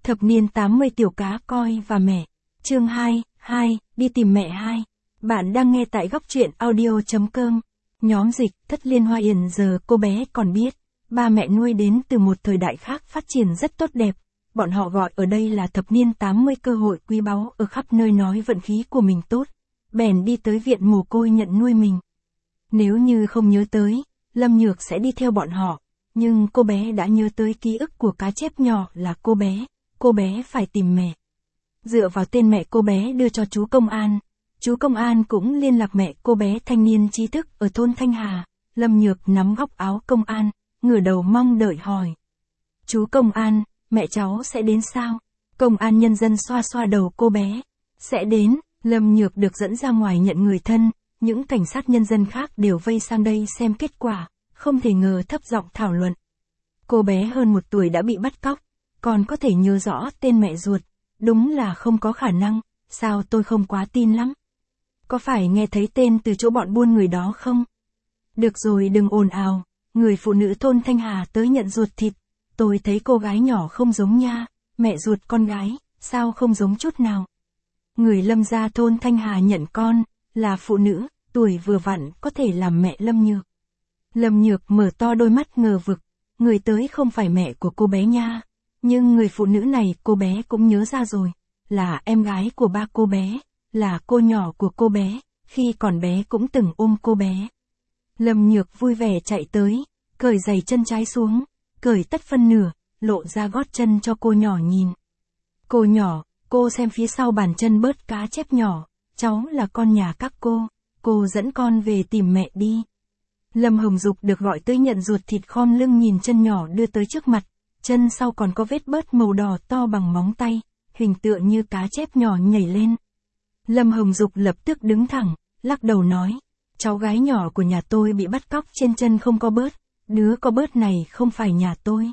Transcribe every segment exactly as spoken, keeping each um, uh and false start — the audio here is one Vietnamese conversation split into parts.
Thập niên tám mươi tiểu cá coi và mẹ. Chương hai, hai, đi tìm mẹ hai. Bạn đang nghe tại góc truyện audio chấm com. Nhóm dịch, Thất Liên Hoa Yển giờ cô bé còn biết. Ba mẹ nuôi đến từ một thời đại khác phát triển rất tốt đẹp. Bọn họ gọi ở đây là thập niên tám mươi, cơ hội quý báu ở khắp nơi nói vận khí của mình tốt. Bèn đi tới viện mồ côi nhận nuôi mình. Nếu như không nhớ tới, Lâm Nhược sẽ đi theo bọn họ. Nhưng cô bé đã nhớ tới ký ức của cá chép nhỏ là cô bé. Cô bé phải tìm mẹ. Dựa vào tên mẹ cô bé đưa cho chú công an. Chú công an cũng liên lạc mẹ cô bé thanh niên trí thức ở thôn Thanh Hà. Lâm Nhược nắm góc áo công an, ngửa đầu mong đợi hỏi. Chú công an, mẹ cháu sẽ đến sao? Công an nhân dân xoa xoa đầu cô bé. Sẽ đến. Lâm Nhược được dẫn ra ngoài nhận người thân. Những cảnh sát nhân dân khác đều vây sang đây xem kết quả. Không thể ngờ thấp giọng thảo luận. Cô bé hơn một tuổi đã bị bắt cóc. Còn có thể nhớ rõ tên mẹ ruột. Đúng là không có khả năng. Sao tôi không quá tin lắm? Có phải nghe thấy tên từ chỗ bọn buôn người đó không? Được rồi, đừng ồn ào. Người phụ nữ thôn Thanh Hà tới nhận ruột thịt. Tôi thấy cô gái nhỏ không giống nha. Mẹ ruột con gái, sao không giống chút nào? Người Lâm gia thôn Thanh Hà nhận con, là phụ nữ, tuổi vừa vặn có thể làm mẹ Lâm Nhược. Lâm Nhược mở to đôi mắt ngờ vực. Người tới không phải mẹ của cô bé nha. Nhưng người phụ nữ này cô bé cũng nhớ ra rồi. Là em gái của ba cô bé. Là cô nhỏ của cô bé. Khi còn bé cũng từng ôm cô bé. Lâm Nhược vui vẻ chạy tới. Cởi giày chân trái xuống. Cởi tất phân nửa. Lộ ra gót chân cho cô nhỏ nhìn. Cô nhỏ, cô xem phía sau bàn chân bớt cá chép nhỏ. Cháu là con nhà các cô. Cô dẫn con về tìm mẹ đi. Lâm Hồng Dục được gọi tới nhận ruột thịt, khom lưng nhìn chân nhỏ đưa tới trước mặt. Chân sau còn có vết bớt màu đỏ to bằng móng tay, hình tượng như cá chép nhỏ nhảy lên. Lâm Hồng Dục lập tức đứng thẳng, lắc đầu nói. Cháu gái nhỏ của nhà tôi bị bắt cóc, trên chân không có bớt. Đứa có bớt này không phải nhà tôi.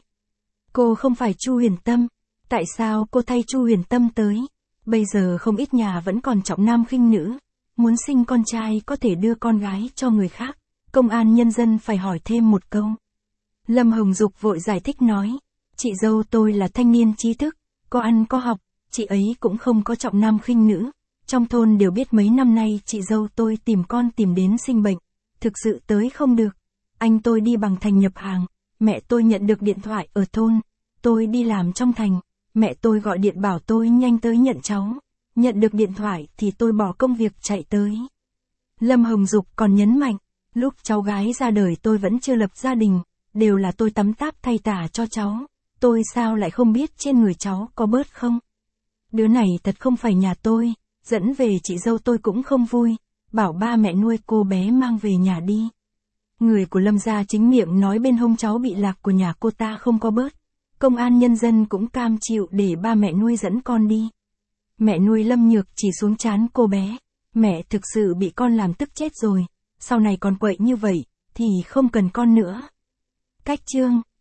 Cô không phải Chu Huyền Tâm. Tại sao cô thay Chu Huyền Tâm tới? Bây giờ không ít nhà vẫn còn trọng nam khinh nữ. Muốn sinh con trai có thể đưa con gái cho người khác. Công an nhân dân phải hỏi thêm một câu. Lâm Hồng Dục vội giải thích nói. Chị dâu tôi là thanh niên trí thức, có ăn có học, chị ấy cũng không có trọng nam khinh nữ. Trong thôn đều biết mấy năm nay chị dâu tôi tìm con tìm đến sinh bệnh. Thực sự tới không được. Anh tôi đi bằng thành nhập hàng. Mẹ tôi nhận được điện thoại ở thôn. Tôi đi làm trong thành. Mẹ tôi gọi điện bảo tôi nhanh tới nhận cháu. Nhận được điện thoại thì tôi bỏ công việc chạy tới. Lâm Hồng Dục còn nhấn mạnh. Lúc cháu gái ra đời tôi vẫn chưa lập gia đình. Đều là tôi tắm táp thay tả cho cháu. Tôi sao lại không biết trên người cháu có bớt không? Đứa này thật không phải nhà tôi. Dẫn về chị dâu tôi cũng không vui. Bảo ba mẹ nuôi cô bé mang về nhà đi. Người của Lâm gia chính miệng nói bên hông cháu bị lạc của nhà cô ta không có bớt. Công an nhân dân cũng cam chịu để ba mẹ nuôi dẫn con đi. Mẹ nuôi Lâm Nhược chỉ xuống trán cô bé. Mẹ thực sự bị con làm tức chết rồi. Sau này còn quậy như vậy, thì không cần con nữa. Cách chương.